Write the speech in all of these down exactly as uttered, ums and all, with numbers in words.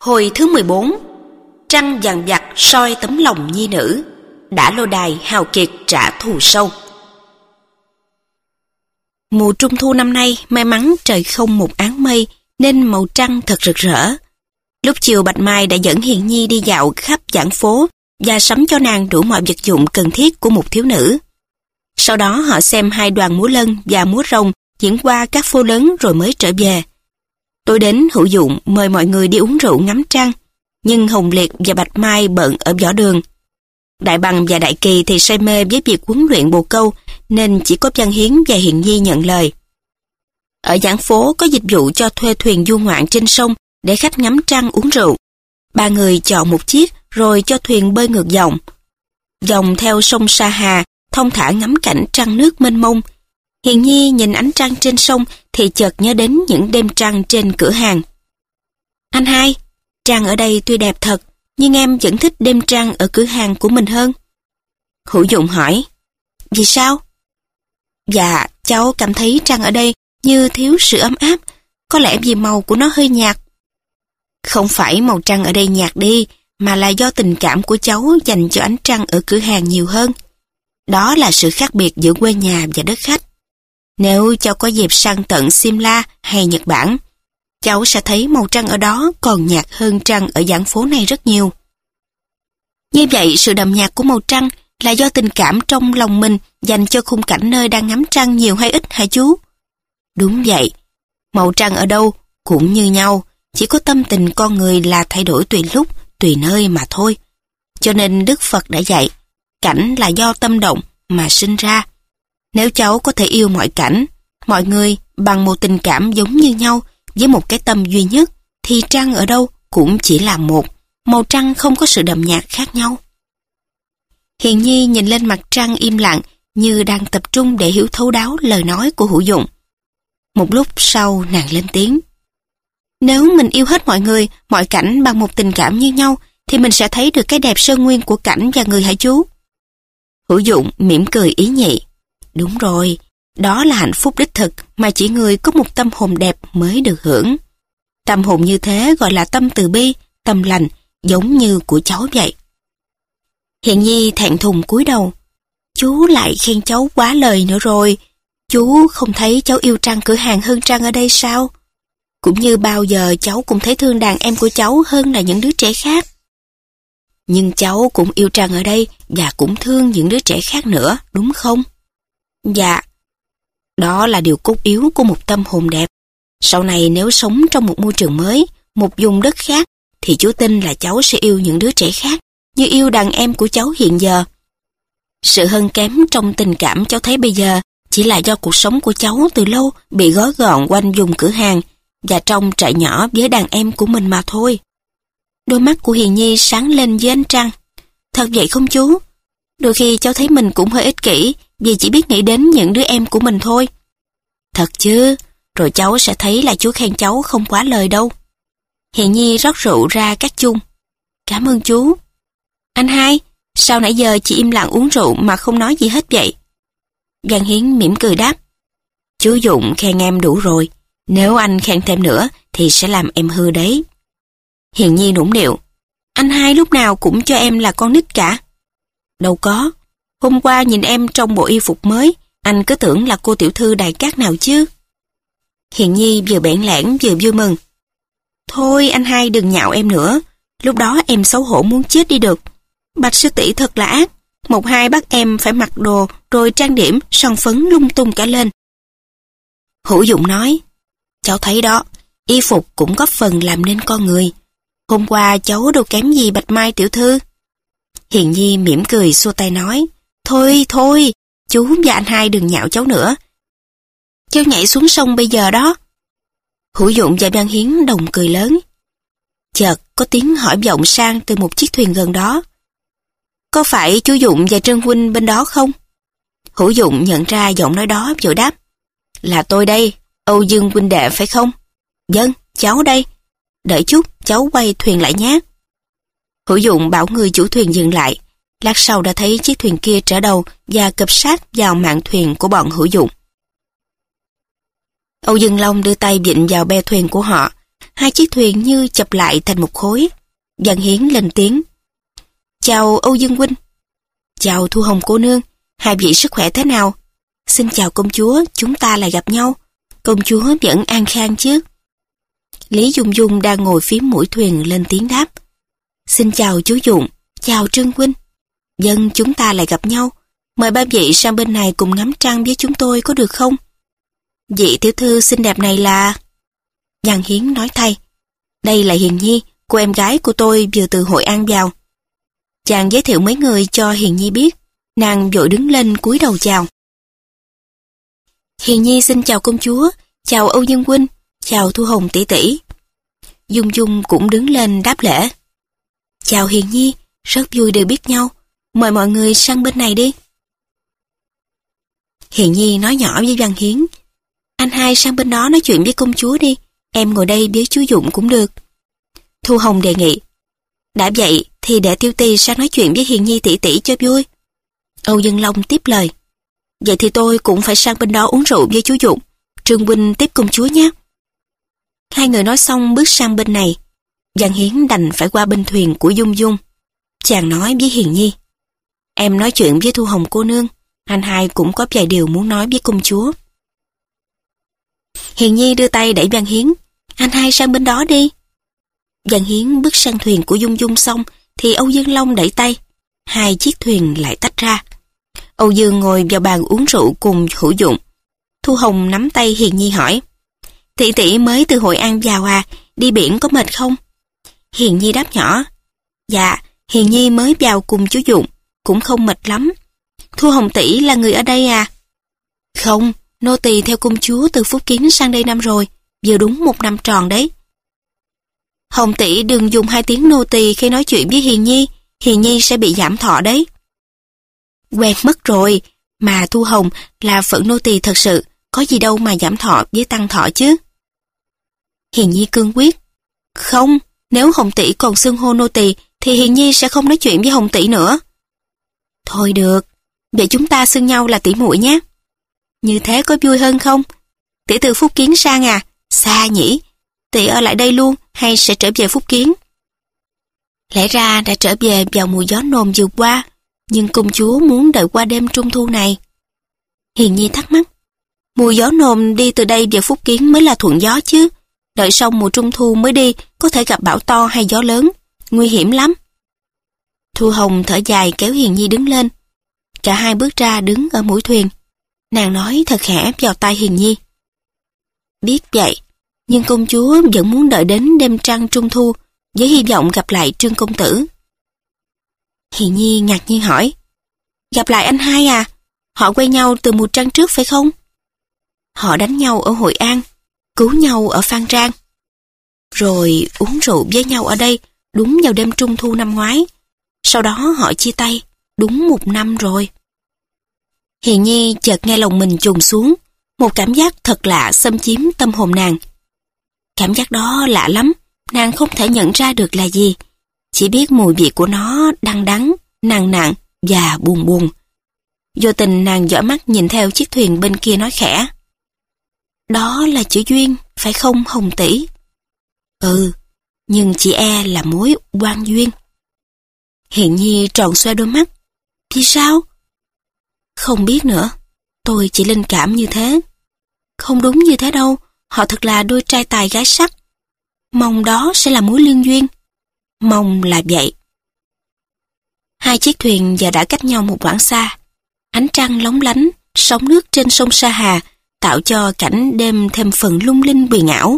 Hồi thứ mười bốn. Trăng dằn vặt soi tấm lòng nhi nữ, đã lô đài hào kiệt trả thù sâu. Mùa trung thu năm nay may mắn trời không một áng mây nên màu trăng thật rực rỡ. Lúc chiều Bạch Mai đã dẫn Hiền Nhi đi dạo khắp giảng phố và sắm cho nàng đủ mọi vật dụng cần thiết của một thiếu nữ. Sau đó họ xem hai đoàn múa lân và múa rồng diễn qua các phố lớn rồi mới trở về. Tối đến, Hữu Dụng mời mọi người đi uống rượu ngắm trăng, nhưng Hồng Liệt và Bạch Mai bận ở võ đường. Đại Bằng và Đại Kỳ thì say mê với việc huấn luyện bồ câu, nên chỉ có Văn Hiến và Hiền Nhi nhận lời. Ở giảng phố có dịch vụ cho thuê thuyền du ngoạn trên sông để khách ngắm trăng uống rượu. Ba người chọn một chiếc rồi cho thuyền bơi ngược dòng. Dòng theo sông Sa Hà, thong thả ngắm cảnh trăng nước mênh mông. Hiền Nhi nhìn ánh trăng trên sông thì chợt nhớ đến những đêm trăng trên cửa hàng. Anh hai, trăng ở đây tuy đẹp thật, nhưng em vẫn thích đêm trăng ở cửa hàng của mình hơn. Hữu Dụng hỏi, vì sao? Dạ, cháu cảm thấy trăng ở đây như thiếu sự ấm áp, có lẽ vì màu của nó hơi nhạt. Không phải màu trăng ở đây nhạt đi, mà là do tình cảm của cháu dành cho ánh trăng ở cửa hàng nhiều hơn. Đó là sự khác biệt giữa quê nhà và đất khách. Nếu cháu có dịp sang tận Simla hay Nhật Bản, cháu sẽ thấy màu trăng ở đó còn nhạt hơn trăng ở giảng phố này rất nhiều. Như vậy, sự đậm nhạt của màu trăng là do tình cảm trong lòng mình dành cho khung cảnh nơi đang ngắm trăng nhiều hay ít hả chú? Đúng vậy. Màu trăng ở đâu cũng như nhau, chỉ có tâm tình con người là thay đổi tùy lúc, tùy nơi mà thôi. Cho nên Đức Phật đã dạy, cảnh là do tâm động mà sinh ra. Nếu cháu có thể yêu mọi cảnh, mọi người bằng một tình cảm giống như nhau với một cái tâm duy nhất, thì trăng ở đâu cũng chỉ là một, màu trăng không có sự đậm nhạt khác nhau. Hiền Nhi nhìn lên mặt trăng im lặng như đang tập trung để hiểu thấu đáo lời nói của Hữu Dụng. Một lúc sau nàng lên tiếng. Nếu mình yêu hết mọi người, mọi cảnh bằng một tình cảm như nhau, thì mình sẽ thấy được cái đẹp sơn nguyên của cảnh và người hả chú? Hữu Dụng mỉm cười ý nhị. Đúng rồi, đó là hạnh phúc đích thực mà chỉ người có một tâm hồn đẹp mới được hưởng. Tâm hồn như thế gọi là tâm từ bi, tâm lành, giống như của cháu vậy. Hiền Nhi thẹn thùng cúi đầu. Chú lại khen cháu quá lời nữa rồi. Chú không thấy cháu yêu trăng cửa hàng hơn trăng ở đây sao? Cũng như bao giờ cháu cũng thấy thương đàn em của cháu hơn là những đứa trẻ khác. Nhưng cháu cũng yêu trăng ở đây và cũng thương những đứa trẻ khác nữa, đúng không? Dạ. Đó là điều cốt yếu của một tâm hồn đẹp. Sau này nếu sống trong một môi trường mới, một vùng đất khác, thì chú tin là cháu sẽ yêu những đứa trẻ khác, như yêu đàn em của cháu hiện giờ. Sự hơn kém trong tình cảm cháu thấy bây giờ chỉ là do cuộc sống của cháu từ lâu bị gói gọn quanh vùng cửa hàng và trong trại nhỏ với đàn em của mình mà thôi. Đôi mắt của Hiền Nhi sáng lên dưới ánh trăng. Thật vậy không chú? Đôi khi cháu thấy mình cũng hơi ích kỷ vì chỉ biết nghĩ đến những đứa em của mình thôi. Thật chứ, rồi cháu sẽ thấy là chú khen cháu không quá lời đâu. Hiền Nhi rót rượu ra các chung. Cảm ơn chú. Anh hai, sao nãy giờ chị im lặng uống rượu mà không nói gì hết vậy? Văn Hiến mỉm cười đáp. Chú Dụng khen em đủ rồi. Nếu anh khen thêm nữa thì sẽ làm em hư đấy. Hiền Nhi nũng nịu. Anh hai lúc nào cũng cho em là con nít cả. Đâu có. Hôm qua nhìn em trong bộ y phục mới, anh cứ tưởng là cô tiểu thư Đài Cát nào chứ. Hiền Nhi vừa bẽn lẽn vừa vui mừng. Thôi anh hai đừng nhạo em nữa. Lúc đó em xấu hổ muốn chết đi được. Bạch sư tỷ thật là ác. Một hai bắt em phải mặc đồ rồi trang điểm son phấn lung tung cả lên. Hữu Dụng nói. Cháu thấy đó, y phục cũng góp phần làm nên con người. Hôm qua cháu đâu kém gì Bạch Mai tiểu thư. Hiền Nhi mỉm cười xua tay nói. Thôi thôi, chú và anh hai đừng nhạo cháu nữa. Cháu nhảy xuống sông bây giờ đó. Hữu Dụng và Văn Hiến đồng cười lớn. Chợt có tiếng hỏi vọng sang từ một chiếc thuyền gần đó. Có phải chú Dụng và Trân huynh bên đó không? Hữu Dụng nhận ra giọng nói đó vội đáp. Là tôi đây, Âu Dương huynh đệ phải không? Vâng, cháu đây. Đợi chút, cháu quay thuyền lại nhé. Hữu Dụng bảo người chủ thuyền dừng lại. Lát sau đã thấy chiếc thuyền kia trở đầu và cập sát vào mạn thuyền của bọn Hữu Dụng. Âu Dương Long đưa tay vịn vào be thuyền của họ. hai chiếc thuyền như chập lại thành một khối. Văn Hiến lên tiếng. Chào Âu Dương huynh. Chào Thu Hồng cô nương, hai vị sức khỏe thế nào? Xin chào công chúa, chúng ta lại gặp nhau. Công chúa vẫn an khang chứ? Lý Dung Dung đang ngồi phía mũi thuyền lên tiếng đáp. Xin chào chú Dụng, chào Trương huynh. Dân chúng ta lại gặp nhau. Mời ba vị sang bên này cùng ngắm trăng với chúng tôi có được không? Vị tiểu thư xinh đẹp này là... Văn Hiến nói thay. Đây là Hiền Nhi, cô em gái của tôi vừa từ Hội An vào. Chàng giới thiệu mấy người cho Hiền Nhi biết. Nàng vội đứng lên cúi đầu chào. Hiền Nhi xin chào công chúa, chào Âu Dương huynh, chào Thu Hồng tỷ tỷ. Dung Dung cũng đứng lên đáp lễ. Chào Hiền Nhi, rất vui được biết nhau. Mời mọi người sang bên này đi. Hiền Nhi nói nhỏ với Văn Hiến. Anh hai sang bên đó nói chuyện với công chúa đi. Em ngồi đây với chú Dụng cũng được. Thu Hồng đề nghị. Đã vậy thì để Tiêu Tì sang nói chuyện với Hiền Nhi tỷ tỷ cho vui. Âu Dương Long tiếp lời. Vậy thì tôi cũng phải sang bên đó uống rượu với chú Dụng. Trương huynh tiếp công chúa nhé. Hai người nói xong bước sang bên này. Văn Hiến đành phải qua bên thuyền của Dung Dung. Chàng nói với Hiền Nhi. Em nói chuyện với Thu Hồng cô nương. Anh hai cũng có vài điều muốn nói với công chúa. Hiền Nhi đưa tay đẩy Văn Hiến. Anh hai sang bên đó đi. Văn Hiến bước sang thuyền của Dung Dung xong thì Âu Dương Long đẩy tay. Hai chiếc thuyền lại tách ra. Âu Dương ngồi vào bàn uống rượu cùng Hữu Dụng. Thu Hồng nắm tay Hiền Nhi hỏi. Tỷ tỷ mới từ Hội An vào à, đi biển có mệt không? Hiền Nhi đáp nhỏ. Dạ, Hiền Nhi mới vào cùng chú Dụng, cũng không mệt lắm. Thu Hồng tỷ là người ở đây à? Không, nô tỳ theo công chúa từ Phúc Kiến sang đây năm rồi, vừa đúng một năm tròn đấy. Hồng tỷ đừng dùng hai tiếng nô tỳ khi nói chuyện với Hiền Nhi, Hiền Nhi sẽ bị giảm thọ đấy. Quen mất rồi, mà Thu Hồng là phận nô tỳ thật sự, có gì đâu mà giảm thọ với tăng thọ chứ. Hiền Nhi cương quyết. Không, nếu Hồng tỷ còn xưng hô nô tỳ thì Hiền Nhi sẽ không nói chuyện với Hồng tỷ nữa. Thôi được, vậy chúng ta xưng nhau là tỷ muội nhé. Như thế có vui hơn không? Tỷ từ Phúc Kiến sang à? Xa nhỉ? Tỷ ở lại đây luôn hay sẽ trở về Phúc Kiến? Lẽ ra đã trở về vào mùa gió nồm vừa qua, nhưng công chúa muốn đợi qua đêm trung thu này. Hiền Nhi thắc mắc. Mùa gió nồm đi từ đây về Phúc Kiến mới là thuận gió chứ. Đợi xong mùa trung thu mới đi, có thể gặp bão to hay gió lớn, nguy hiểm lắm. Thu Hồng thở dài kéo Hiền Nhi đứng lên. Cả hai bước ra đứng ở mũi thuyền. Nàng nói thật khẽ vào tai Hiền Nhi. Biết vậy, nhưng công chúa vẫn muốn đợi đến đêm trăng trung thu với hy vọng gặp lại Trương công tử. Hiền Nhi ngạc nhiên hỏi. Gặp lại anh hai à? Họ quen nhau từ mùa trăng trước phải không? Họ đánh nhau ở Hội An, cứu nhau ở Phan Rang, rồi uống rượu với nhau ở đây đúng vào đêm trung thu năm ngoái. Sau đó họ chia tay, đúng một năm rồi. Hiền Nhi chợt nghe lòng mình trùng xuống, một cảm giác thật lạ xâm chiếm tâm hồn nàng. Cảm giác đó lạ lắm, nàng không thể nhận ra được là gì, chỉ biết mùi vị của nó đắng đắng, nặng nặng và buồn buồn. Vô tình nàng dõi mắt nhìn theo chiếc thuyền bên kia nói khẽ. Đó là chữ duyên, phải không Hồng tỷ? Ừ, nhưng chỉ e là mối oan duyên. Hiền Nhi tròn xoe đôi mắt. Vì sao? Không biết nữa, tôi chỉ linh cảm như thế. Không đúng như thế đâu, họ thật là đôi trai tài gái sắc. Mong đó sẽ là mối liên duyên. Mong là vậy. Hai chiếc thuyền giờ đã cách nhau một quãng xa. Ánh trăng lóng lánh, sóng nước trên sông Sa Hà tạo cho cảnh đêm thêm phần lung linh huyền ảo.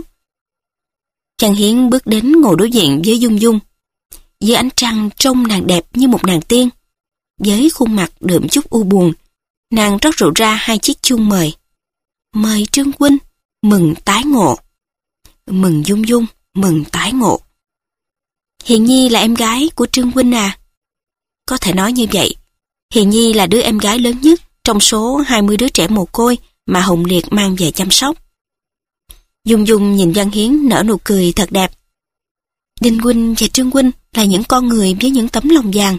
Văn Hiến bước đến ngồi đối diện với Dung Dung. Dưới ánh trăng trông nàng đẹp như một nàng tiên. Với khuôn mặt đượm chút u buồn, nàng rót rượu ra hai chiếc chung mời. Mời Trương huynh, mừng tái ngộ. Mừng Dung Dung, mừng tái ngộ. Hiền Nhi là em gái của Trương huynh à? Có thể nói như vậy. Hiền Nhi là đứa em gái lớn nhất trong số hai mươi đứa trẻ mồ côi mà Hồng Liệt mang về chăm sóc. Dung Dung nhìn Văn Hiến nở nụ cười thật đẹp. Đinh huynh và Trương huynh là những con người với những tấm lòng vàng.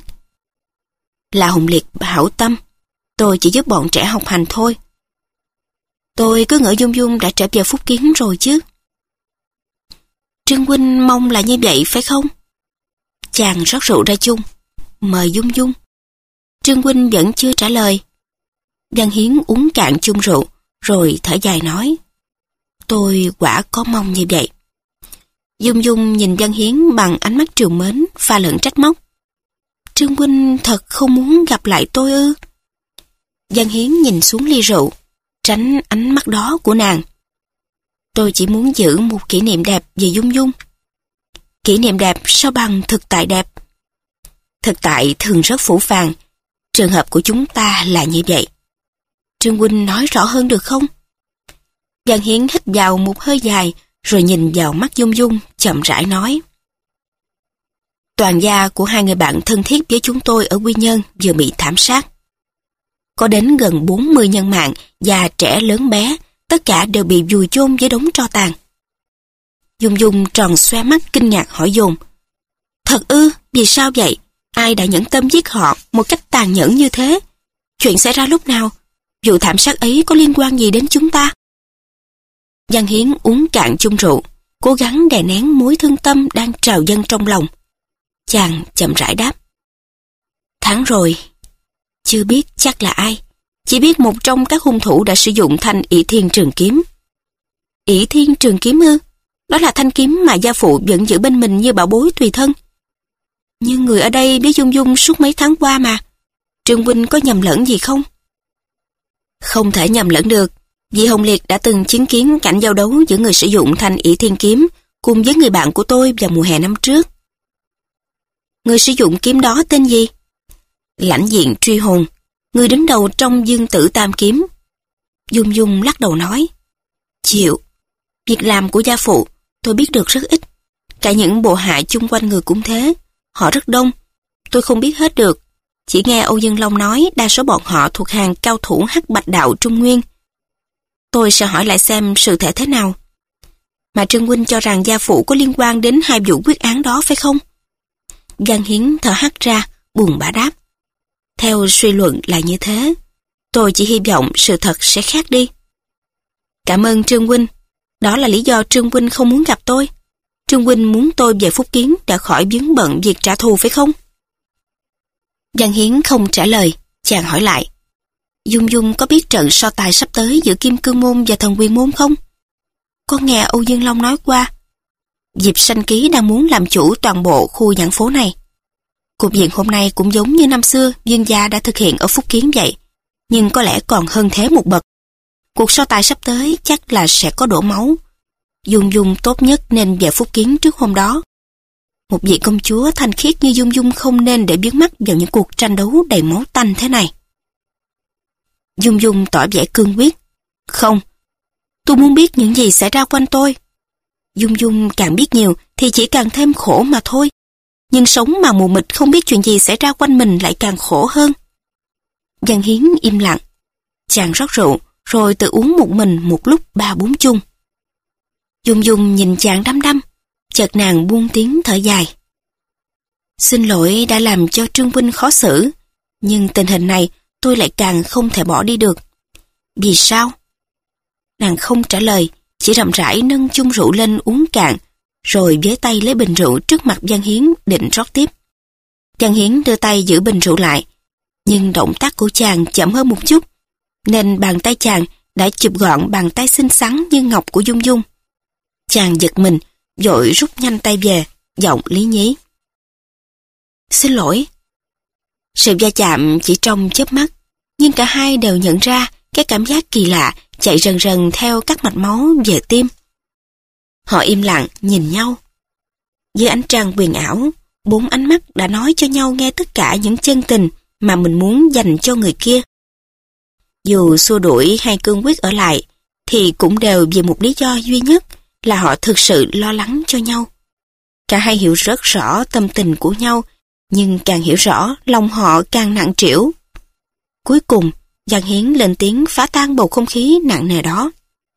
Là Hồng Liệt hảo tâm, tôi chỉ giúp bọn trẻ học hành thôi. Tôi cứ ngỡ Dung Dung đã trở về Phúc Kiến rồi chứ. Trương huynh mong là như vậy phải không? Chàng rót rượu ra chung, mời Dung Dung. Trương huynh vẫn chưa trả lời. Văn Hiến uống cạn chung rượu, rồi thở dài nói, tôi quả có mong như vậy. Dung Dung nhìn Văn Hiến bằng ánh mắt trìu mến, pha lẫn trách móc. Trương huynh thật không muốn gặp lại tôi ư? Văn Hiến nhìn xuống ly rượu, tránh ánh mắt đó của nàng. Tôi chỉ muốn giữ một kỷ niệm đẹp về Dung Dung. Kỷ niệm đẹp sao bằng thực tại đẹp? Thực tại thường rất phũ phàng. Trường hợp của chúng ta là như vậy. Trương huynh nói rõ hơn được không? Văn Hiến hít vào một hơi dài, rồi nhìn vào mắt Dung Dung, chậm rãi nói. Toàn gia của hai người bạn thân thiết với chúng tôi ở Quy Nhơn vừa bị thảm sát. Có đến gần bốn mươi nhân mạng, già trẻ lớn bé, tất cả đều bị vùi chôn với đống tro tàn. Dung Dung tròn xoe mắt kinh ngạc hỏi dồn. Thật ư, vì sao vậy? Ai đã nhẫn tâm giết họ một cách tàn nhẫn như thế? Chuyện xảy ra lúc nào? Vụ thảm sát ấy có liên quan gì đến chúng ta? Văn Hiến uống cạn chung rượu, cố gắng đè nén mối thương tâm đang trào dâng trong lòng. Chàng chậm rãi đáp. Tháng rồi, chưa biết chắc là ai, chỉ biết một trong các hung thủ đã sử dụng thanh ỷ thiên trường kiếm. Ỷ thiên trường kiếm ư? Đó là thanh kiếm mà gia phụ vẫn giữ bên mình như bảo bối tùy thân. Nhưng người ở đây biết Dung Dung suốt mấy tháng qua mà. Trương huynh có nhầm lẫn gì không? Không thể nhầm lẫn được, vì Hồng Liệt đã từng chứng kiến cảnh giao đấu giữa người sử dụng thanh ỷ thiên kiếm cùng với người bạn của tôi vào mùa hè năm trước. Người sử dụng kiếm đó tên gì? Lãnh diện truy hồn, người đứng đầu trong Dương Tử Tam Kiếm. Dung Dung lắc đầu nói. Chịu, việc làm của gia phụ tôi biết được rất ít. Cả những bộ hạ chung quanh người cũng thế. Họ rất đông, tôi không biết hết được. Chỉ nghe Âu Dương Long nói đa số bọn họ thuộc hàng cao thủ hắc bạch đạo Trung Nguyên. Tôi sẽ hỏi lại xem sự thể thế nào. Mà Trương huynh cho rằng gia phụ có liên quan đến hai vụ quyết án đó phải không? Văn Hiến thở hắt ra, buồn bã đáp. Theo suy luận là như thế. Tôi chỉ hy vọng sự thật sẽ khác đi. Cảm ơn Trương huynh. Đó là lý do Trương huynh không muốn gặp tôi. Trương huynh muốn tôi về Phúc Kiến đã khỏi vướng bận việc trả thù phải không? Văn Hiến không trả lời, chàng hỏi lại. Dung Dung có biết trận so tài sắp tới giữa Kim Cương Môn và Thần Quyền Môn không? Con nghe Âu Dương Long nói qua. Diệp Sanh Ký đang muốn làm chủ toàn bộ khu nhãn phố này. Cục diện hôm nay cũng giống như năm xưa Dương gia đã thực hiện ở Phúc Kiến vậy, nhưng có lẽ còn hơn thế một bậc. Cuộc so tài sắp tới chắc là sẽ có đổ máu. Dung Dung tốt nhất nên về Phúc Kiến trước hôm đó. Một vị công chúa thanh khiết như Dung Dung không nên để biến mắt vào những cuộc tranh đấu đầy máu tanh thế này. Dung Dung tỏ vẻ cương quyết. Không, tôi muốn biết những gì xảy ra quanh tôi. Dung Dung càng biết nhiều thì chỉ càng thêm khổ mà thôi. Nhưng sống mà mù mịt không biết chuyện gì xảy ra quanh mình lại càng khổ hơn. Văn Hiến im lặng. Chàng rót rượu rồi tự uống một mình một lúc ba bốn chung. Dung Dung nhìn chàng đăm đăm, chợt nàng buông tiếng thở dài. Xin lỗi đã làm cho Trương huynh khó xử, nhưng tình hình này tôi lại càng không thể bỏ đi được. Vì sao? Nàng không trả lời, chỉ rậm rãi nâng chung rượu lên uống cạn, rồi với tay lấy bình rượu trước mặt Văn Hiến định rót tiếp. Văn Hiến đưa tay giữ bình rượu lại, nhưng động tác của chàng chậm hơn một chút, nên bàn tay chàng đã chụp gọn bàn tay xinh xắn như ngọc của Dung Dung. Chàng giật mình, vội rút nhanh tay về, giọng lý nhí. Xin lỗi. Sự va chạm chỉ trong chớp mắt, nhưng cả hai đều nhận ra cái cảm giác kỳ lạ chạy rần rần theo các mạch máu về tim. Họ im lặng nhìn nhau. Dưới ánh trăng huyền ảo, bốn ánh mắt đã nói cho nhau nghe tất cả những chân tình mà mình muốn dành cho người kia. Dù xua đuổi hay cương quyết ở lại, thì cũng đều vì một lý do duy nhất là họ thực sự lo lắng cho nhau. Cả hai hiểu rất rõ tâm tình của nhau, nhưng càng hiểu rõ lòng họ càng nặng trĩu. Cuối cùng, Văn Hiến lên tiếng phá tan bầu không khí nặng nề đó.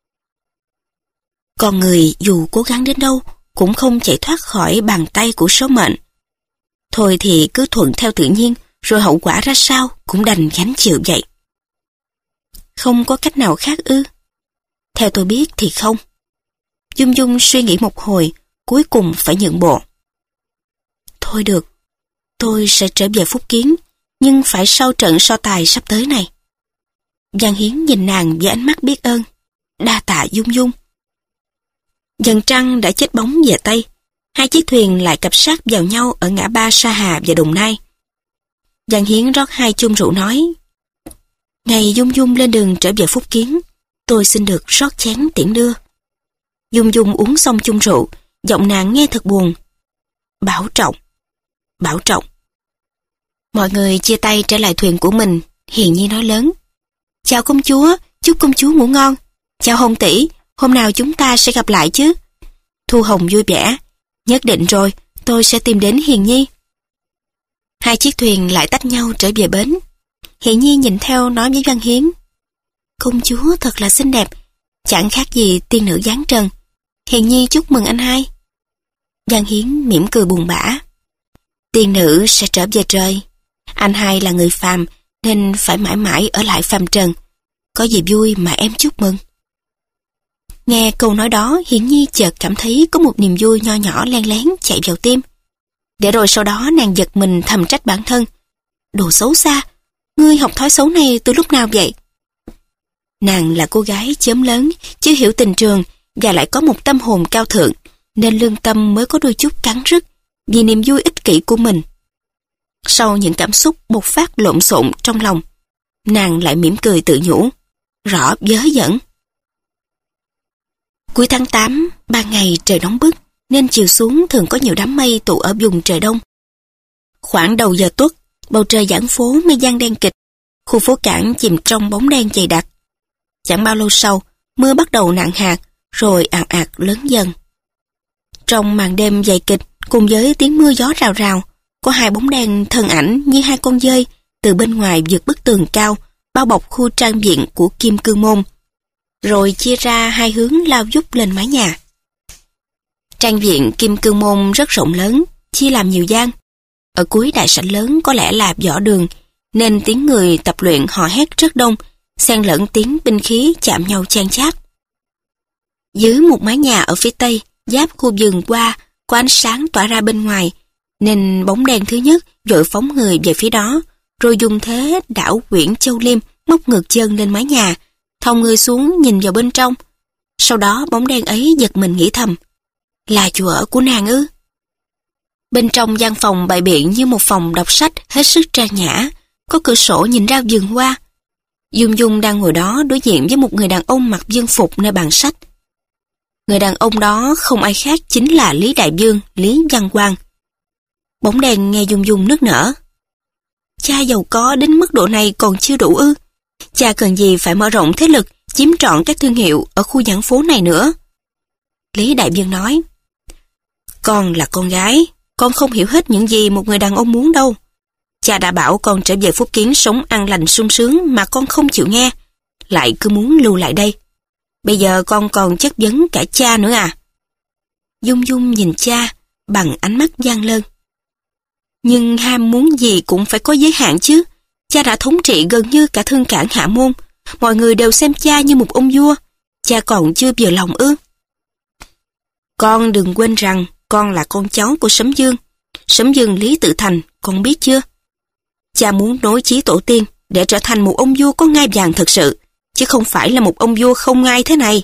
Con người dù cố gắng đến đâu cũng không chạy thoát khỏi bàn tay của số mệnh. Thôi thì cứ thuận theo tự nhiên, rồi hậu quả ra sao cũng đành gánh chịu vậy. Không có cách nào khác ư? Theo tôi biết thì không. Dung Dung suy nghĩ một hồi, cuối cùng phải nhượng bộ. Thôi được, tôi sẽ trở về Phúc Kiến, nhưng phải sau trận so tài sắp tới này. Giang Hiến nhìn nàng với ánh mắt biết ơn. Đa tạ Dung Dung. Dần trăng đã chết bóng về Tây. Hai chiếc thuyền lại cập sát vào nhau ở ngã ba Sa Hà và Đồng Nai. Giang Hiến rót hai chung rượu nói: Ngày Dung Dung lên đường trở về Phúc Kiến, tôi xin được rót chén tiễn đưa. Dung Dung uống xong chung rượu, giọng nàng nghe thật buồn. Bảo trọng, bảo trọng. Mọi người chia tay trở lại thuyền của mình. Hiền Nhi nói lớn: Chào công chúa, chúc công chúa ngủ ngon. Chào Hồng tỷ, hôm nào chúng ta sẽ gặp lại chứ? Thu Hồng vui vẻ: Nhất định rồi, tôi sẽ tìm đến Hiền Nhi. Hai chiếc thuyền lại tách nhau trở về bến. Hiền Nhi nhìn theo nói với Văn Hiến: Công chúa thật là xinh đẹp, chẳng khác gì tiên nữ giáng trần. Hiền Nhi chúc mừng anh hai. Văn Hiến mỉm cười buồn bã: Tiên nữ sẽ trở về trời. Anh hai là người phàm nên phải mãi mãi ở lại phàm trần. Có gì vui mà em chúc mừng. Nghe câu nói đó, Hiển Nhi chợt cảm thấy có một niềm vui nho nhỏ len lén chạy vào tim. Để rồi sau đó nàng giật mình thầm trách bản thân: Đồ xấu xa, ngươi học thói xấu này từ lúc nào vậy? Nàng là cô gái chớm lớn, chưa hiểu tình trường và lại có một tâm hồn cao thượng, nên lương tâm mới có đôi chút cắn rứt vì niềm vui ích kỷ của mình. Sau những cảm xúc bộc phát lộn xộn trong lòng, nàng lại mỉm cười tự nhủ: Rõ vớ vẩn. Cuối tháng tám, ban ngày trời nóng bức, nên chiều xuống thường có nhiều đám mây tụ ở vùng trời đông. Khoảng đầu giờ tuất, bầu trời giãn phố mây giăng đen kịt, khu phố cảng chìm trong bóng đen dày đặc. Chẳng bao lâu sau, mưa bắt đầu nặng hạt, rồi ào ạt lớn dần. Trong màn đêm dày kịch, cùng với tiếng mưa gió rào rào, có hai bóng đen thân ảnh như hai con dơi từ bên ngoài vượt bức tường cao, bao bọc khu trang viện của Kim Cương Môn, rồi chia ra hai hướng lao vút lên mái nhà. Trang viện Kim Cương Môn rất rộng lớn, chia làm nhiều gian. Ở cuối đại sảnh lớn có lẽ là võ đường, nên tiếng người tập luyện hò hét rất đông, xen lẫn tiếng binh khí chạm nhau chan chát. Dưới một mái nhà ở phía tây, giáp khu vườn qua, có ánh sáng tỏa ra bên ngoài, nên bóng đen thứ nhất vội phóng người về phía đó, rồi dùng thế đảo quyển châu liêm móc ngược chân lên mái nhà, thòng người xuống nhìn vào bên trong. Sau đó bóng đen ấy giật mình nghĩ thầm: Là chỗ ở của nàng ư? Bên trong gian phòng bày biện như một phòng đọc sách hết sức trang nhã, có cửa sổ nhìn ra vườn hoa. Dung Dung đang ngồi đó đối diện với một người đàn ông mặc dương phục nơi bàn sách. Người đàn ông đó không ai khác chính là Lý Đại Vương, Lý Văn Quang. Bóng đèn nghe Dung Dung nức nở: Cha giàu có đến mức độ này còn chưa đủ ư? Cha cần gì phải mở rộng thế lực, chiếm trọn các thương hiệu ở khu giảng phố này nữa? Lý Đại Vương nói: Con là con gái, con không hiểu hết những gì một người đàn ông muốn đâu. Cha đã bảo con trở về Phúc Kiến sống an lành sung sướng mà con không chịu nghe, lại cứ muốn lưu lại đây. Bây giờ con còn chất vấn cả cha nữa à? Dung Dung nhìn cha bằng ánh mắt gian lơn. Nhưng ham muốn gì cũng phải có giới hạn chứ. Cha đã thống trị gần như cả Thương Cảng Hạ Môn, mọi người đều xem cha như một ông vua. Cha còn chưa vừa lòng ư? Con đừng quên rằng con là con cháu của Sấm Dương, Sấm Dương Lý Tự Thành, con biết chưa? Cha muốn nối chí tổ tiên để trở thành một ông vua có ngai vàng thật sự, chứ không phải là một ông vua không ngai thế này.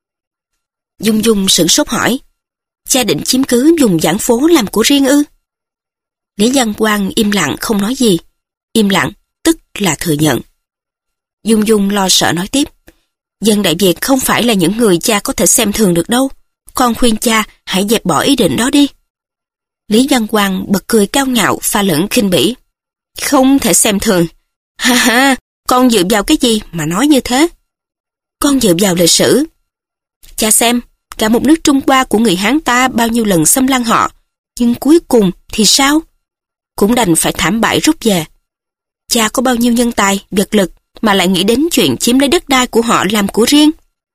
Dung Dung sửng sốt hỏi: Cha định chiếm cứ vùng giảng phố làm của riêng ư? Lý Văn Quang im lặng không nói gì. Im lặng tức là thừa nhận. Dung Dung lo sợ nói tiếp: Dân Đại Việt không phải là những người cha có thể xem thường được đâu. Con khuyên cha hãy dẹp bỏ ý định đó đi. Lý Văn Quang bật cười cao ngạo pha lẫn khinh bỉ: Không thể xem thường? Ha ha, con dựa vào cái gì mà nói như thế? Con dựa vào lịch sử. Cha xem, cả một nước Trung Hoa của người Hán ta bao nhiêu lần xâm lăng họ, nhưng cuối cùng thì sao? Cũng đành phải thảm bại rút về. Cha có bao nhiêu nhân tài, vật lực mà lại nghĩ đến chuyện chiếm lấy đất đai của họ làm của riêng?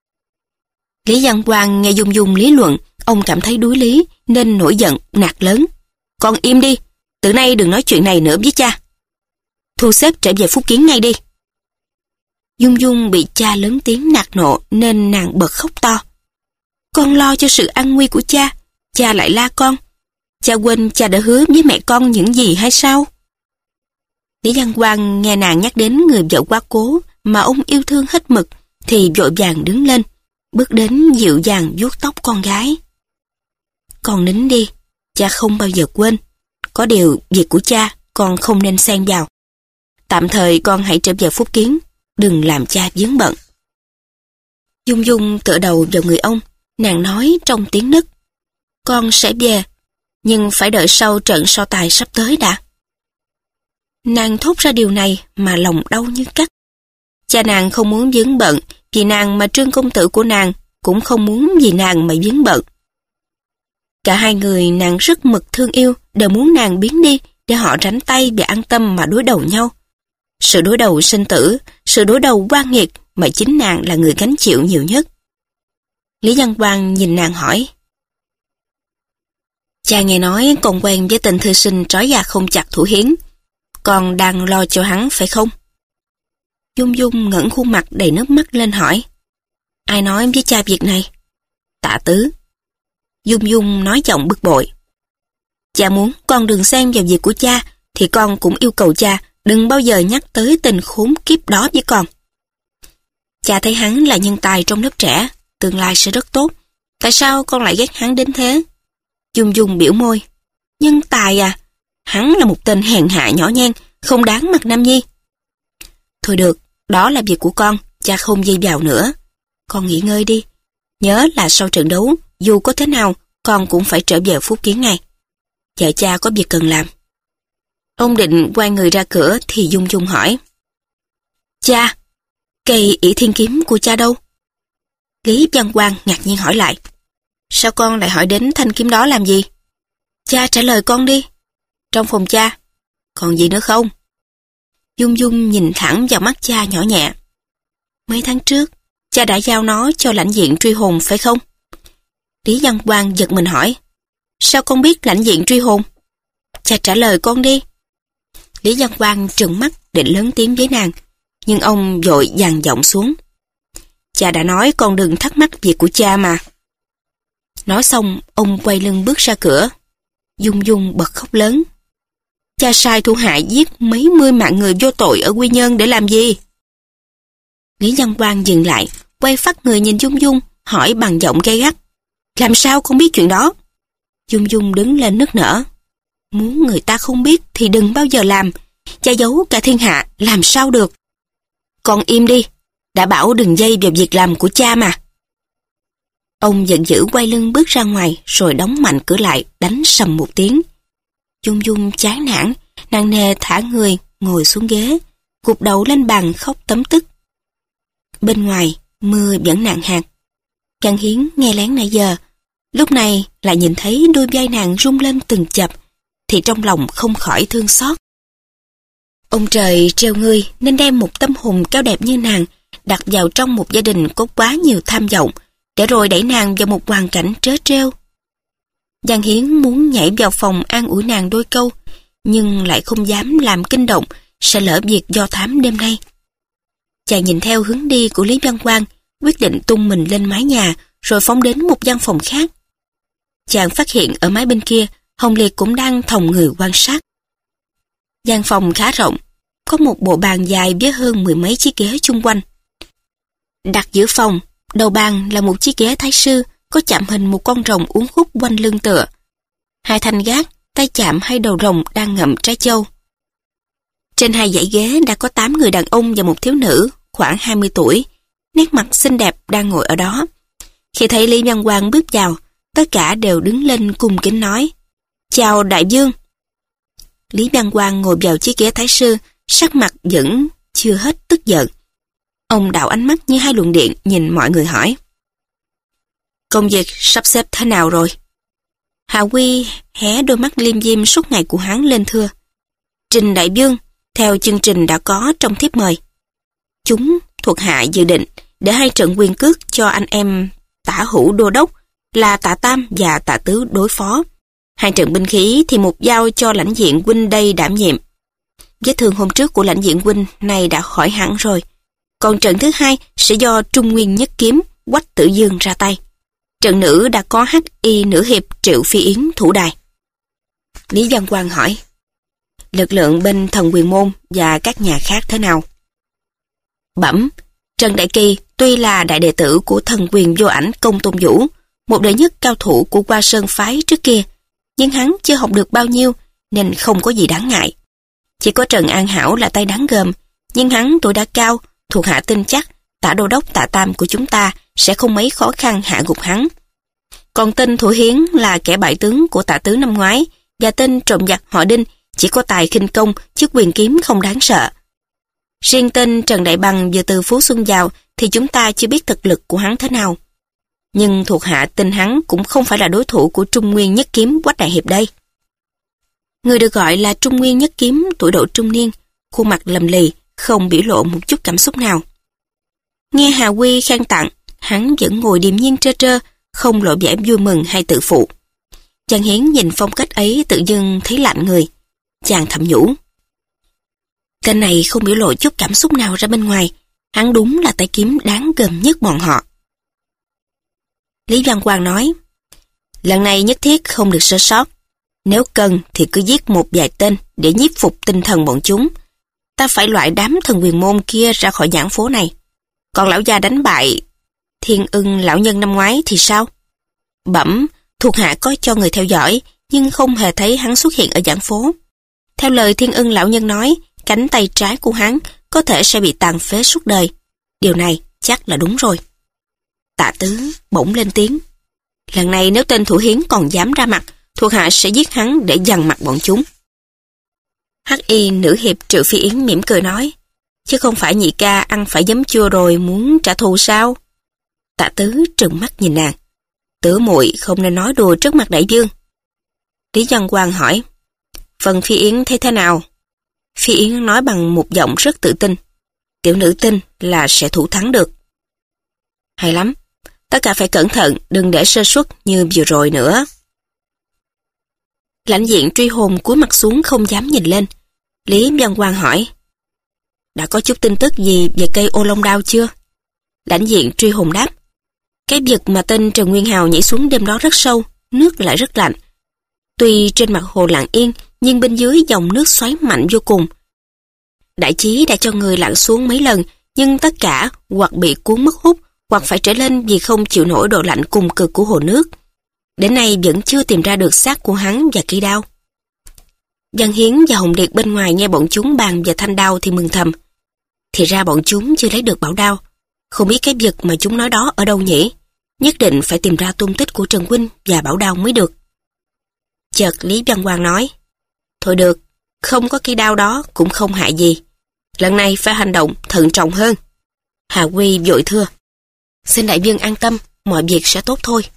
Lý Văn Quang nghe Dung Dung lý luận, ông cảm thấy đuối lý nên nổi giận nạt lớn: Con im đi, từ nay đừng nói chuyện này nữa với cha. Thu xếp trở về Phúc Kiến ngay đi. Dung Dung bị cha lớn tiếng nạt nộ nên nàng bật khóc to. Con lo cho sự an nguy của cha. cha lại la con. Cha quên cha đã hứa với mẹ con những gì hay sao? Lý Văn Quang nghe nàng nhắc đến người vợ quá cố mà ông yêu thương hết mực, thì vội vàng đứng lên, bước đến dịu dàng vuốt tóc con gái. Con nín đi, cha không bao giờ quên. Có điều việc của cha con không nên xen vào. Tạm thời con hãy trở về Phúc Kiến, đừng làm cha vướng bận. Dung Dung tựa đầu vào người ông, nàng nói trong tiếng nức. Con sẽ về, nhưng phải đợi sau trận so tài sắp tới đã. Nàng thốt ra điều này mà lòng đau như cắt. Cha nàng không muốn vướng bận vì nàng, mà Trương công tử của nàng cũng không muốn vì nàng mà vướng bận. Cả hai người nàng rất mực thương yêu, đều muốn nàng biến đi để họ rảnh tay và an tâm mà đối đầu nhau. Sự đối đầu sinh tử, sự đối đầu oan nghiệt mà chính nàng là người gánh chịu nhiều nhất. Lý Văn Quang nhìn nàng hỏi. Cha nghe nói con quen với tên thư sinh trói gà không chặt Thủ Hiến. Con đang lo cho hắn phải không? Dung Dung ngẩng khuôn mặt đầy nước mắt lên hỏi. Ai nói với cha việc này? Tạ Tứ. Dung Dung nói giọng bực bội. Cha muốn con đừng xen vào việc của cha, thì con cũng yêu cầu cha đừng bao giờ nhắc tới tình khốn kiếp đó với con. Cha thấy hắn là nhân tài trong lớp trẻ, tương lai sẽ rất tốt. Tại sao con lại ghét hắn đến thế? Dung Dung biểu môi. Nhân tài à? Hắn là một tên hèn hạ nhỏ nhen, không đáng mặt Nam Nhi. Thôi được, đó là việc của con, cha không dây vào nữa. Con nghỉ ngơi đi. Nhớ là sau trận đấu, dù có thế nào, con cũng phải trở về Phúc Kiến ngay. Vợ cha có việc cần làm. Ông định quay người ra cửa thì Dung Dung hỏi. Cha, cây ỷ thiên kiếm của cha đâu? Lý Văn Quang ngạc nhiên hỏi lại. Sao con lại hỏi đến thanh kiếm đó làm gì? Cha trả lời con đi. Trong phòng cha. Còn gì nữa không? Dung Dung nhìn thẳng vào mắt cha nhỏ nhẹ. Mấy tháng trước, cha đã giao nó cho lãnh diện truy hồn phải không? Lý Văn Quang giật mình hỏi. Sao con biết lãnh diện truy hồn? Cha trả lời con đi. Lý Văn Quang trừng mắt định lớn tiếng với nàng, nhưng ông vội dằn giọng xuống. Cha đã nói con đừng thắc mắc việc của cha mà. Nói xong, ông quay lưng bước ra cửa. Dung Dung bật khóc lớn. Cha sai thủ hạ giết mấy mươi mạng người vô tội ở Quy Nhơn để làm gì? Lý Văn Quang dừng lại, quay phắt người nhìn Dung Dung, hỏi bằng giọng gay gắt. Làm sao con biết chuyện đó? Dung Dung đứng lên nức nở. Muốn người ta không biết thì đừng bao giờ làm. Cha giấu cả thiên hạ, làm sao được? Con im đi, đã bảo đừng dây vào việc làm của cha mà. Ông giận dữ quay lưng bước ra ngoài, rồi đóng mạnh cửa lại, đánh sầm một tiếng. Dung Dung chán nản, nàng nề thả người, ngồi xuống ghế, gục đầu lên bàn khóc tấm tức. Bên ngoài, mưa vẫn nặng hạt. Văn Hiến nghe lén nãy giờ, lúc này lại nhìn thấy đôi vai nàng rung lên từng chập, thì trong lòng không khỏi thương xót. Ông trời trêu ngươi nên đem một tâm hồn cao đẹp như nàng đặt vào trong một gia đình có quá nhiều tham vọng, để rồi đẩy nàng vào một hoàn cảnh trớ trêu. Văn Hiến muốn nhảy vào phòng an ủi nàng đôi câu, nhưng lại không dám làm kinh động, sẽ lỡ việc do thám đêm nay. Chàng nhìn theo hướng đi của Lý Văn Quang, quyết định tung mình lên mái nhà, rồi phóng đến một gian phòng khác. Chàng phát hiện ở mái bên kia, Hồng Liệt cũng đang thòng người quan sát. Gian phòng khá rộng, có một bộ bàn dài với hơn mười mấy chiếc ghế chung quanh. Đặt giữa phòng, đầu bàn là một chiếc ghế thái sư, có chạm hình một con rồng uốn khúc quanh lưng tựa. Hai thanh gác, tay chạm hai đầu rồng đang ngậm trái châu. Trên hai dãy ghế đã có tám người đàn ông và một thiếu nữ, khoảng hai mươi tuổi, nét mặt xinh đẹp đang ngồi ở đó. Khi thấy Lý Văn Quang bước vào, tất cả đều đứng lên cung kính nói, chào đại vương. Lý Văn Quang ngồi vào chiếc ghế thái sư, sắc mặt vẫn chưa hết tức giận. Ông đảo ánh mắt như hai luồng điện nhìn mọi người hỏi, công việc sắp xếp thế nào rồi? Hạ Quy hé đôi mắt liêm diêm suốt ngày của hắn lên thưa, trình đại vương, theo chương trình đã có trong thiếp mời. Chúng thuộc hạ dự định để hai trận quyền cước cho anh em Tả Hữu đô đốc là Tạ Tam và Tạ Tứ đối phó. Hai trận binh khí thì một giao cho lãnh diện huynh đây đảm nhiệm. Vết thương hôm trước của lãnh diện huynh này đã khỏi hẳn rồi. Còn trận thứ hai sẽ do Trung Nguyên Nhất Kiếm, Quách Tử Dương ra tay. trận nữ đã có hắc y nữ hiệp Triệu Phi Yến thủ đài. Lý Văn Quang hỏi, lực lượng bên Thần Quyền Môn và các nhà khác thế nào? Bẩm, Trần Đại Kỳ tuy là đại đệ tử của Thần Quyền Vô Ảnh Công Tôn Vũ, một đệ nhất cao thủ của Hoa Sơn phái trước kia, nhưng hắn chưa học được bao nhiêu nên không có gì đáng ngại. Chỉ có Trần An Hảo là tay đáng gờm, nhưng hắn tuổi đã cao, thuộc hạ tin chắc Tả Đô Đốc Tạ Tam của chúng ta sẽ không mấy khó khăn hạ gục hắn. Còn tên Thủ Hiến là kẻ bại tướng của Tạ Tứ năm ngoái, và tên trộm giặc họ Đinh chỉ có tài khinh công chứ quyền kiếm không đáng sợ. Riêng tên Trần Đại Bằng vừa từ Phú Xuân vào thì chúng ta chưa biết thực lực của hắn thế nào. Nhưng thuộc hạ tin hắn cũng không phải là đối thủ của Trung Nguyên Nhất Kiếm Quách Đại Hiệp đây. Người được gọi là Trung Nguyên Nhất Kiếm tuổi độ trung niên, khuôn mặt lầm lì, không biểu lộ một chút cảm xúc nào. Nghe Hà Quy khen tặng, hắn vẫn ngồi điềm nhiên trơ trơ, không lộ vẻ vui mừng hay tự phụ. Chàng Hiến nhìn phong cách ấy tự dưng thấy lạnh người. Chàng thầm nhủ, tên này không biểu lộ chút cảm xúc nào ra bên ngoài, hắn đúng là tay kiếm đáng gờm nhất bọn họ. Lý Văn Quang nói, lần này nhất thiết không được sơ sót. Nếu cần thì cứ giết một vài tên để nhiếp phục tinh thần bọn chúng. Ta phải loại đám Thần Quyền Môn kia ra khỏi giảng phố này. Còn lão già đánh bại Thiên Ưng lão nhân năm ngoái thì sao? Bẩm, thuộc hạ có cho người theo dõi, nhưng không hề thấy hắn xuất hiện ở giảng phố. Theo lời Thiên Ưng lão nhân nói, cánh tay trái của hắn có thể sẽ bị tàn phế suốt đời. Điều này chắc là đúng rồi. Tạ Tứ bỗng lên tiếng. Lần này nếu tên Thủ Hiến còn dám ra mặt, thuộc hạ sẽ giết hắn để dằn mặt bọn chúng. Hắc y nữ hiệp Triệu Phi Yến mỉm cười nói, chứ không phải nhị ca ăn phải giấm chua rồi muốn trả thù sao? Tạ Tứ trừng mắt nhìn nàng. Tử muội không nên nói đùa trước mặt đại vương. Lý Văn Quang hỏi, phần Phi Yến thấy thế nào? Phi Yến nói bằng một giọng rất tự tin. Tiểu nữ tin là sẽ thủ thắng được. Hay lắm, tất cả phải cẩn thận, đừng để sơ suất như vừa rồi nữa. Lãnh diện truy hồn cúi mặt xuống không dám nhìn lên. Lý Văn Quang hỏi, đã có chút tin tức gì về cây ô long đao chưa? Lãnh diện truy hồn đáp, cái vực mà tên Trần Nguyên Hào nhảy xuống đêm đó rất sâu, nước lại rất lạnh. Tuy trên mặt hồ lặng yên, nhưng bên dưới dòng nước xoáy mạnh vô cùng. Đại chí đã cho người lặn xuống mấy lần, nhưng tất cả hoặc bị cuốn mất hút, hoặc phải trở lên vì không chịu nổi độ lạnh cùng cực của hồ nước. Đến nay vẫn chưa tìm ra được xác của hắn và cây đao. Văn Hiến và Hồng Liệt bên ngoài nghe bọn chúng bàn về thanh đao thì mừng thầm. Thì ra bọn chúng chưa lấy được bảo đao. Không biết cái vực mà chúng nói đó ở đâu nhỉ? Nhất định phải tìm ra tung tích của Trần huynh và bảo đao mới được. Chợt Lý Văn Quang nói, thôi được, không có cây đao đó cũng không hại gì. Lần này phải hành động thận trọng hơn. Hà Quy vội thưa, xin đại vương an tâm, mọi việc sẽ tốt thôi.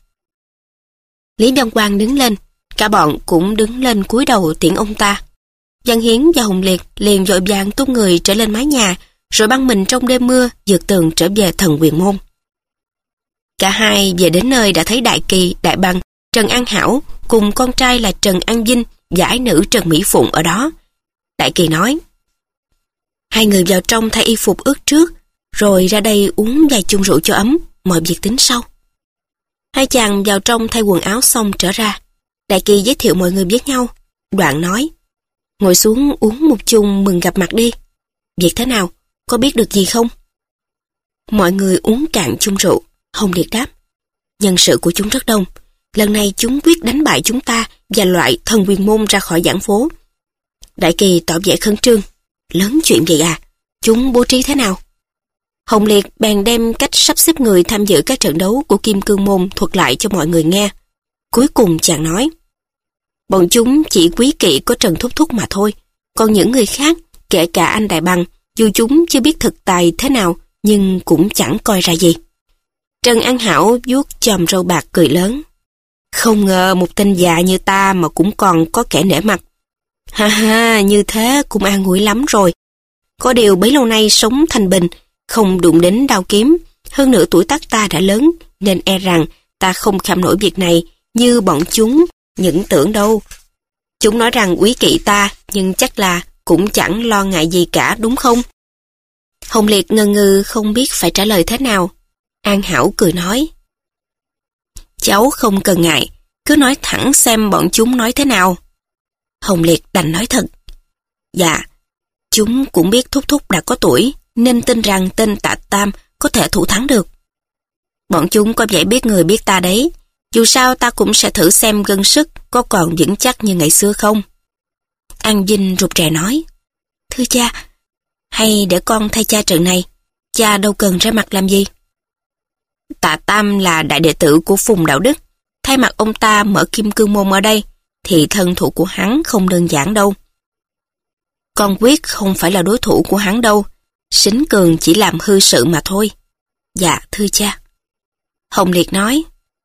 Lý Văn Quang đứng lên, cả bọn cũng đứng lên cúi đầu tiễn ông ta. Văn Hiến và Hồng Liệt liền vội vàng tung người trở lên mái nhà, rồi băng mình trong đêm mưa vượt tường trở về Thần Quyền Môn. Cả hai về đến nơi đã thấy Đại Kỳ, Đại Bằng, Trần An Hảo cùng con trai là Trần An Vinh và ái nữ Trần Mỹ Phụng ở đó. Đại Kỳ nói, hai người vào trong thay y phục ướt trước, rồi ra đây uống vài chung rượu cho ấm, mọi việc tính sau. Hai chàng vào trong thay quần áo xong trở ra. Đại Kỳ giới thiệu mọi người với nhau, đoạn nói, ngồi xuống uống một chung mừng gặp mặt đi. Việc thế nào, có biết được gì không? Mọi người uống cạn chung rượu. Hồng Liệt đáp, nhân sự của chúng rất đông, lần này chúng quyết đánh bại chúng ta và loại Thần Quyền Môn ra khỏi giảng phố. Đại Kỳ tỏ vẻ khẩn trương, lớn chuyện vậy à, chúng bố trí thế nào? Hồng Liệt bèn đem cách sắp xếp người tham dự các trận đấu của Kim Cương Môn thuật lại cho mọi người nghe. Cuối cùng chàng nói, bọn chúng chỉ quý kỵ có Trần Thúc Thúc mà thôi, còn những người khác, kể cả anh Đại Bằng, dù chúng chưa biết thực tài thế nào, nhưng cũng chẳng coi ra gì. Trần An Hảo vuốt chòm râu bạc cười lớn. Không ngờ một tên già như ta mà cũng còn có kẻ nể mặt. Ha ha, như thế cũng an ủi lắm rồi. Có điều bấy lâu nay sống thanh bình, không đụng đến đao kiếm. Hơn nữa tuổi tác ta đã lớn, nên e rằng ta không kham nổi việc này như bọn chúng những tưởng đâu. Chúng nói rằng quý kỵ ta, nhưng chắc là cũng chẳng lo ngại gì cả, đúng không? Hồng Liệt ngần ngừ không biết phải trả lời thế nào. An Hảo cười nói, Cháu không cần ngại, cứ nói thẳng xem bọn chúng nói thế nào. Hồng Liệt đành nói thật. Dạ, chúng cũng biết thúc thúc đã có tuổi, nên tin rằng tên Tạ Tam có thể thủ thắng được. Bọn chúng có vẻ biết người biết ta đấy. Dù sao ta cũng sẽ thử xem gân sức có còn vững chắc như ngày xưa không. An Vinh rụt rè nói. Thưa cha, hay để con thay cha trận này, cha đâu cần ra mặt làm gì. Tạ Tam là đại đệ tử của Phùng Đạo Đức, thay mặt ông ta mở Kim Cương Môn ở đây, thì thân thủ của hắn không đơn giản đâu. Con quyết không phải là đối thủ của hắn đâu, Sính Cường chỉ làm hư sự mà thôi. Dạ, thưa cha. Hồng Liệt nói.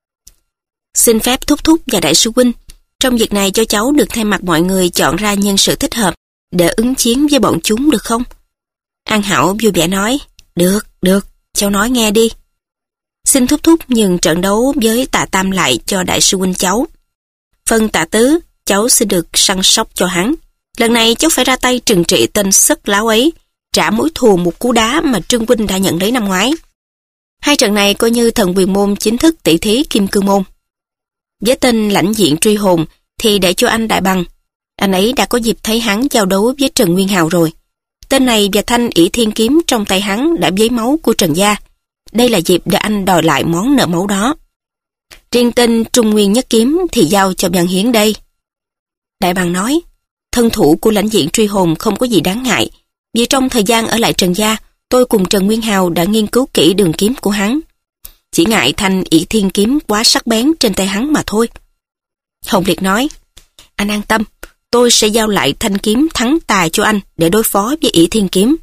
Xin phép thúc thúc và đại sư huynh, trong việc này cho cháu được thay mặt mọi người chọn ra nhân sự thích hợp để ứng chiến với bọn chúng được không? An Hảo vui vẻ nói. Được, được, cháu nói nghe đi. Xin thúc thúc nhường trận đấu với Tạ Tam lại cho đại sư huynh cháu. Phần Tạ Tứ, cháu sẽ được săn sóc cho hắn. Lần này cháu phải ra tay trừng trị tên sất láo ấy, trả mối thù một cú đá mà Trương huynh đã nhận lấy năm ngoái. Hai trận này coi như thần quyền môn chính thức tỷ thí Kim Cương Môn. Với tên lãnh diện truy hồn thì để cho anh Đại Bằng. Anh ấy đã có dịp thấy hắn giao đấu với Trần Nguyên Hào rồi. Tên này và thanh ỷ thiên kiếm trong tay hắn đã vấy máu của Trần gia. Đây là dịp để anh đòi lại món nợ máu đó. Riêng tên Trung Nguyên Nhất Kiếm thì giao cho Văn Hiến đây. Đại Bằng nói, thân thủ của lãnh diện truy hồn không có gì đáng ngại, vì trong thời gian ở lại Trần gia, tôi cùng Trần Nguyên Hào đã nghiên cứu kỹ đường kiếm của hắn. Chỉ ngại thanh ỷ thiên kiếm quá sắc bén trên tay hắn mà thôi. Hồng Liệt nói, anh an tâm, tôi sẽ giao lại thanh kiếm thắng tài cho anh để đối phó với ỷ thiên kiếm.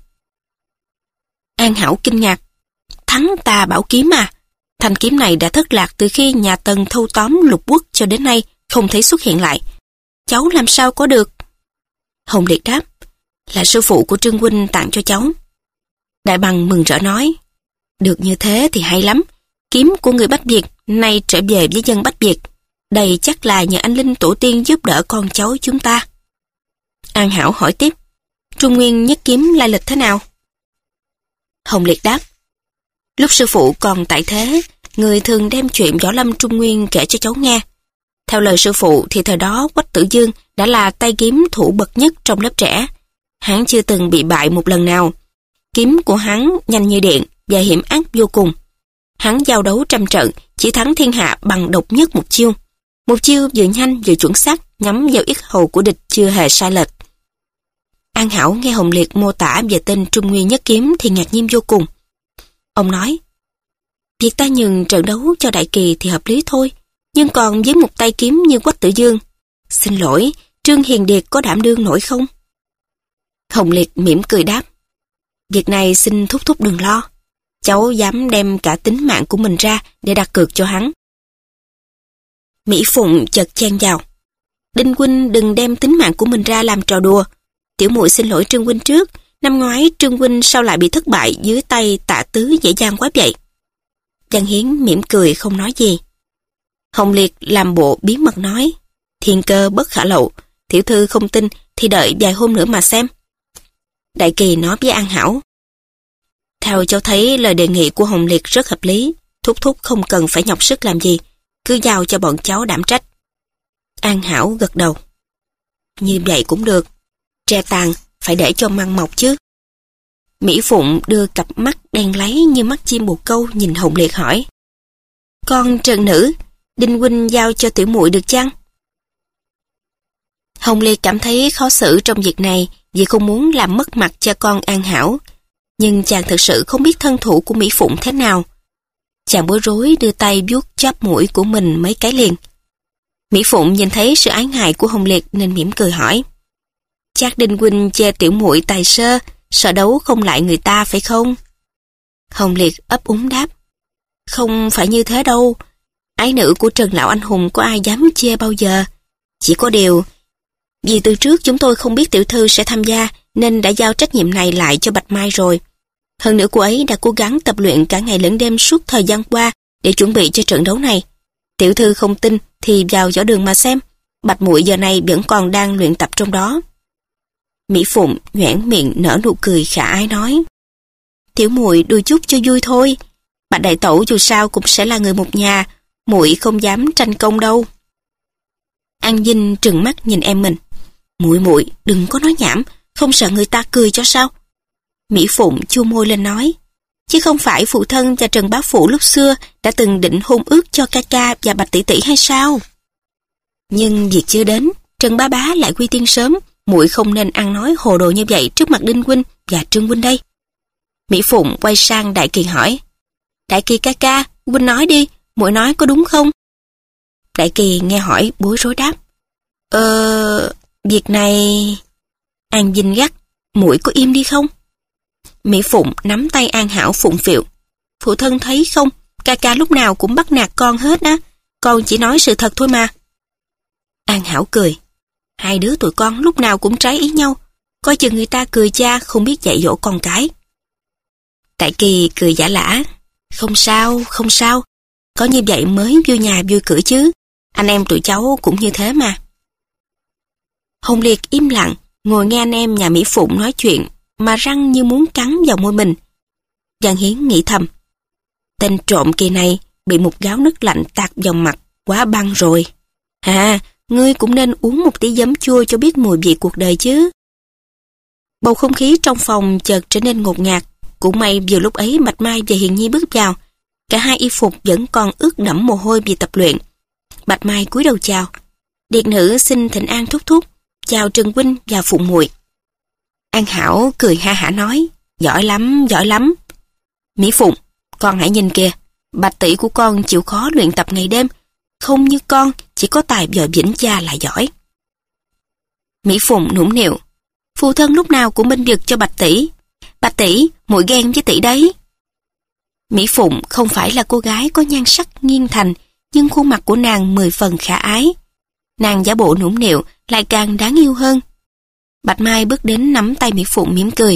An Hảo kinh ngạc, thắng tà bảo kiếm à? Thanh kiếm này đã thất lạc từ khi nhà Tần thâu tóm Lục Quốc cho đến nay, không thấy xuất hiện lại. Cháu làm sao có được? Hồng Liệt đáp, là sư phụ của Trương huynh tặng cho cháu. Đại Bằng mừng rỡ nói, được như thế thì hay lắm. Kiếm của người Bách Việt nay trở về với dân Bách Việt. Đây chắc là nhờ anh linh tổ tiên giúp đỡ con cháu chúng ta. An Hảo hỏi tiếp, Trung Nguyên Nhất Kiếm lai lịch thế nào? Hồng Liệt đáp, lúc sư phụ còn tại thế, người thường đem chuyện võ lâm Trung Nguyên kể cho cháu nghe. Theo lời sư phụ thì thời đó Quách Tử Dương đã là tay kiếm thủ bậc nhất trong lớp trẻ. Hắn chưa từng bị bại một lần nào. Kiếm của hắn nhanh như điện và hiểm ác vô cùng. Hắn giao đấu trăm trận, chỉ thắng thiên hạ bằng độc nhất một chiêu. Một chiêu vừa nhanh vừa chuẩn xác, nhắm vào yết hầu của địch chưa hề sai lệch. An Hảo nghe Hồng Liệt mô tả về tên Trung Nguyên Nhất Kiếm thì ngạc nhiên vô cùng. Ông nói, việc ta nhường trận đấu cho Đại Kỳ thì hợp lý thôi, nhưng còn với một tay kiếm như Quách Tử Dương, xin lỗi, Trương Hiền Điệt có đảm đương nổi không? Hồng Liệt mỉm cười đáp, việc này xin thúc thúc đừng lo. Cháu dám đem cả tính mạng của mình ra để đặt cược cho hắn. Mỹ Phụng chợt chen vào, Đinh huynh đừng đem tính mạng của mình ra làm trò đùa. Tiểu muội xin lỗi Trương huynh trước, năm ngoái Trương huynh sao lại bị thất bại dưới tay Tạ Tứ dễ dàng quá vậy? Văn Hiến mỉm cười không nói gì. Hồng Liệt làm bộ bí mật nói, thiên cơ bất khả lậu, tiểu thư không tin thì đợi vài hôm nữa mà xem. Đại Kỳ nói với An Hảo, theo cháu thấy lời đề nghị của Hồng Liệt rất hợp lý, thúc thúc không cần phải nhọc sức làm gì, cứ giao cho bọn cháu đảm trách. An Hảo gật đầu. Như vậy cũng được, tre tàn phải để cho măng mọc chứ. Mỹ Phụng đưa cặp mắt đen láy như mắt chim bồ câu nhìn Hồng Liệt hỏi, con Trần nữ, Đinh huynh giao cho tiểu muội được chăng? Hồng Liệt cảm thấy khó xử trong việc này vì không muốn làm mất mặt cho con An Hảo, nhưng chàng thực sự không biết thân thủ của Mỹ Phụng thế nào. Chàng bối rối đưa tay vuốt chóp mũi của mình mấy cái liền. Mỹ Phụng nhìn thấy sự ái ngại của Hồng Liệt nên mỉm cười hỏi, chắc Đinh huynh chê tiểu muội tài sơ, sợ đấu không lại người ta phải không? Hồng Liệt ấp úng đáp, không phải như thế đâu, ái nữ của Trần Lão Anh Hùng có ai dám chê bao giờ. Chỉ có điều, vì từ trước chúng tôi không biết tiểu thư sẽ tham gia nên đã giao trách nhiệm này lại cho Bạch Mai rồi. Hơn nữa cô ấy đã cố gắng tập luyện cả ngày lẫn đêm suốt thời gian qua để chuẩn bị cho trận đấu này. Tiểu thư không tin thì vào võ đường mà xem, Bạch muội giờ này vẫn còn đang luyện tập trong đó. Mỹ Phụng nhoẻn miệng nở nụ cười khả ái nói, tiểu muội đùa chút cho vui thôi, Bạch đại tẩu dù sao cũng sẽ là người một nhà, muội không dám tranh công đâu. An Vinh trừng mắt nhìn em mình. Muội muội đừng có nói nhảm, không sợ người ta cười cho sao? Mỹ Phụng chua môi lên nói, chứ không phải phụ thân và Trần bá phụ lúc xưa đã từng định hôn ước cho ca ca và Bạch tỷ tỷ hay sao? Nhưng việc chưa đến, Trần bá bá lại quy tiên sớm, muội không nên ăn nói hồ đồ như vậy trước mặt Đinh huynh và Trương huynh đây. Mỹ Phụng quay sang Đại Kỳ hỏi, Đại Kỳ ca ca, huynh nói đi, muội nói có đúng không? Đại Kỳ nghe hỏi bối rối đáp, Ờ, việc này... An Vinh gắt, muội có im đi không? Mỹ Phụng nắm tay An Hảo phụng phịu, phụ thân thấy không, ca ca lúc nào cũng bắt nạt con hết á, con chỉ nói sự thật thôi mà. An Hảo cười, hai đứa tụi con lúc nào cũng trái ý nhau, coi chừng người ta cười cha không biết dạy dỗ con cái. Đại Kỳ cười giả lả, không sao, không sao, có như vậy mới vui nhà vui cửa chứ, anh em tụi cháu cũng như thế mà. Hồng Liệt im lặng, ngồi nghe anh em nhà Mỹ Phụng nói chuyện, mà răng như muốn cắn vào môi mình. Giang Hiến nghĩ thầm, tên trộm kỳ này bị một gáo nước lạnh tạt vào mặt, quá băng rồi. À, ngươi cũng nên uống một tí giấm chua cho biết mùi vị cuộc đời chứ. Bầu không khí trong phòng chợt trở nên ngột ngạt. Cũng may vừa lúc ấy Bạch Mai và Hiền Nhi bước vào. Cả hai y phục vẫn còn ướt đẫm mồ hôi vì tập luyện. Bạch Mai cúi đầu chào. Điệt nữ xin thỉnh an thúc thúc, chào Trần huynh và phụ muội. An Hảo cười ha hả nói, giỏi lắm, giỏi lắm. Mỹ Phụng, con hãy nhìn kìa, Bạch tỷ của con chịu khó luyện tập ngày đêm, không như con chỉ có tài vợ vĩnh cha là giỏi. Mỹ Phụng nũng nịu, phụ thân lúc nào cũng bênh vực cho Bạch tỷ. Bạch tỷ, muội ghen với tỷ đấy. Mỹ Phụng không phải là cô gái có nhan sắc nghiêng thành, nhưng khuôn mặt của nàng mười phần khả ái. Nàng giả bộ nũng nịu lại càng đáng yêu hơn. Bạch Mai bước đến nắm tay Mỹ Phụng mỉm cười.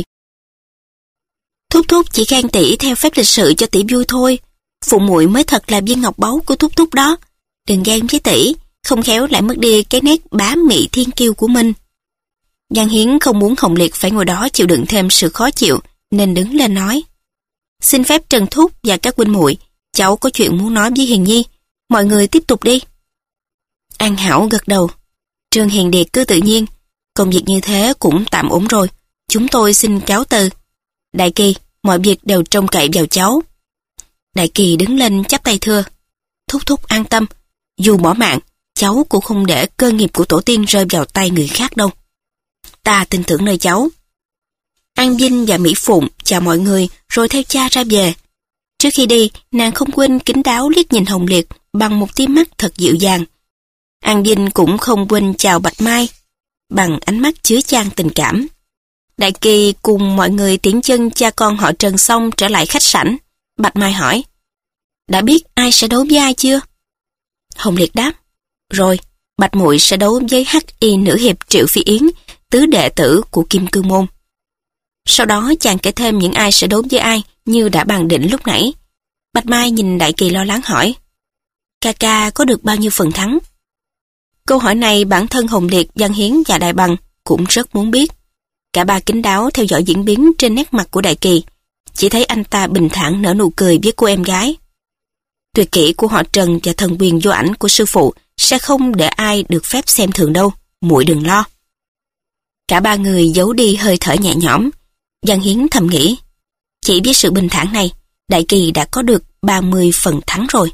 Thúc thúc chỉ khen tỷ theo phép lịch sự cho tỷ vui thôi. Phụ muội mới thật là viên ngọc báu của thúc thúc đó. Đừng ghen với tỷ, không khéo lại mất đi cái nét bá mị thiên kiêu của mình. Giang Hiến không muốn Hồng Liệt phải ngồi đó chịu đựng thêm sự khó chịu, nên đứng lên nói. Xin phép Trần thúc và các huynh muội, cháu có chuyện muốn nói với Hiền Nhi. Mọi người tiếp tục đi. An Hảo gật đầu. Trương Hiền Điệt cứ tự nhiên. Công việc như thế cũng tạm ổn rồi. Chúng tôi xin cáo từ. Đại Kỳ, mọi việc đều trông cậy vào cháu. Đại Kỳ đứng lên chắp tay thưa. Thúc thúc an tâm. Dù bỏ mạng, cháu cũng không để cơ nghiệp của tổ tiên rơi vào tay người khác đâu. Ta tin tưởng nơi cháu. An Vinh và Mỹ Phụng chào mọi người rồi theo cha ra về. Trước khi đi, nàng không quên kín đáo liếc nhìn Hồng Liệt bằng một tia mắt thật dịu dàng. An Vinh cũng không quên chào Bạch Mai bằng ánh mắt chứa chan tình cảm. Đại Kỳ cùng mọi người tiễn chân cha con họ Trần xong trở lại khách sảnh. Bạch Mai hỏi, đã biết ai sẽ đấu với ai chưa? Hồng Liệt đáp, rồi, Bạch muội sẽ đấu với hắc y nữ hiệp Triệu Phi Yến, tứ đệ tử của Kim Cương Môn. Sau đó chàng kể thêm những ai sẽ đấu với ai như đã bàn định lúc nãy. Bạch Mai nhìn Đại Kỳ lo lắng hỏi, ca ca có được bao nhiêu phần thắng? Câu hỏi này bản thân Hồng Liệt, Giang Hiến và Đại Bằng cũng rất muốn biết. Cả ba kín đáo theo dõi diễn biến trên nét mặt của Đại Kỳ, chỉ thấy anh ta bình thản nở nụ cười với cô em gái. Tuyệt kỹ của họ Trần và thần quyền vô ảnh của sư phụ sẽ không để ai được phép xem thường đâu, muội đừng lo. Cả ba người giấu đi hơi thở nhẹ nhõm. Giang Hiến thầm nghĩ, chỉ với sự bình thản này, Đại Kỳ đã có được ba mươi phần thắng rồi.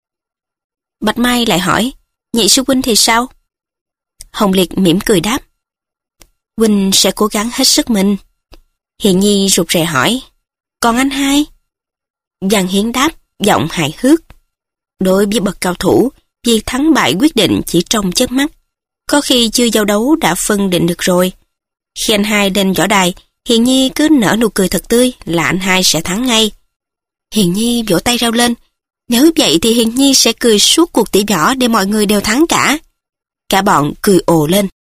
Bạch Mai lại hỏi, nhị sư huynh thì sao? Hồng Liệt mỉm cười đáp, huynh sẽ cố gắng hết sức mình. Hiền Nhi rụt rè hỏi, còn anh hai? Giang Hiến đáp, giọng hài hước, đối với bậc cao thủ, việc thắng bại quyết định chỉ trong chớp mắt. Có khi chưa giao đấu đã phân định được rồi. Khi anh hai lên võ đài, Hiền Nhi cứ nở nụ cười thật tươi là anh hai sẽ thắng ngay. Hiền Nhi vỗ tay rao lên, nếu vậy thì Hiền Nhi sẽ cười suốt cuộc tỷ võ để mọi người đều thắng cả. Cả bọn cười ồ lên.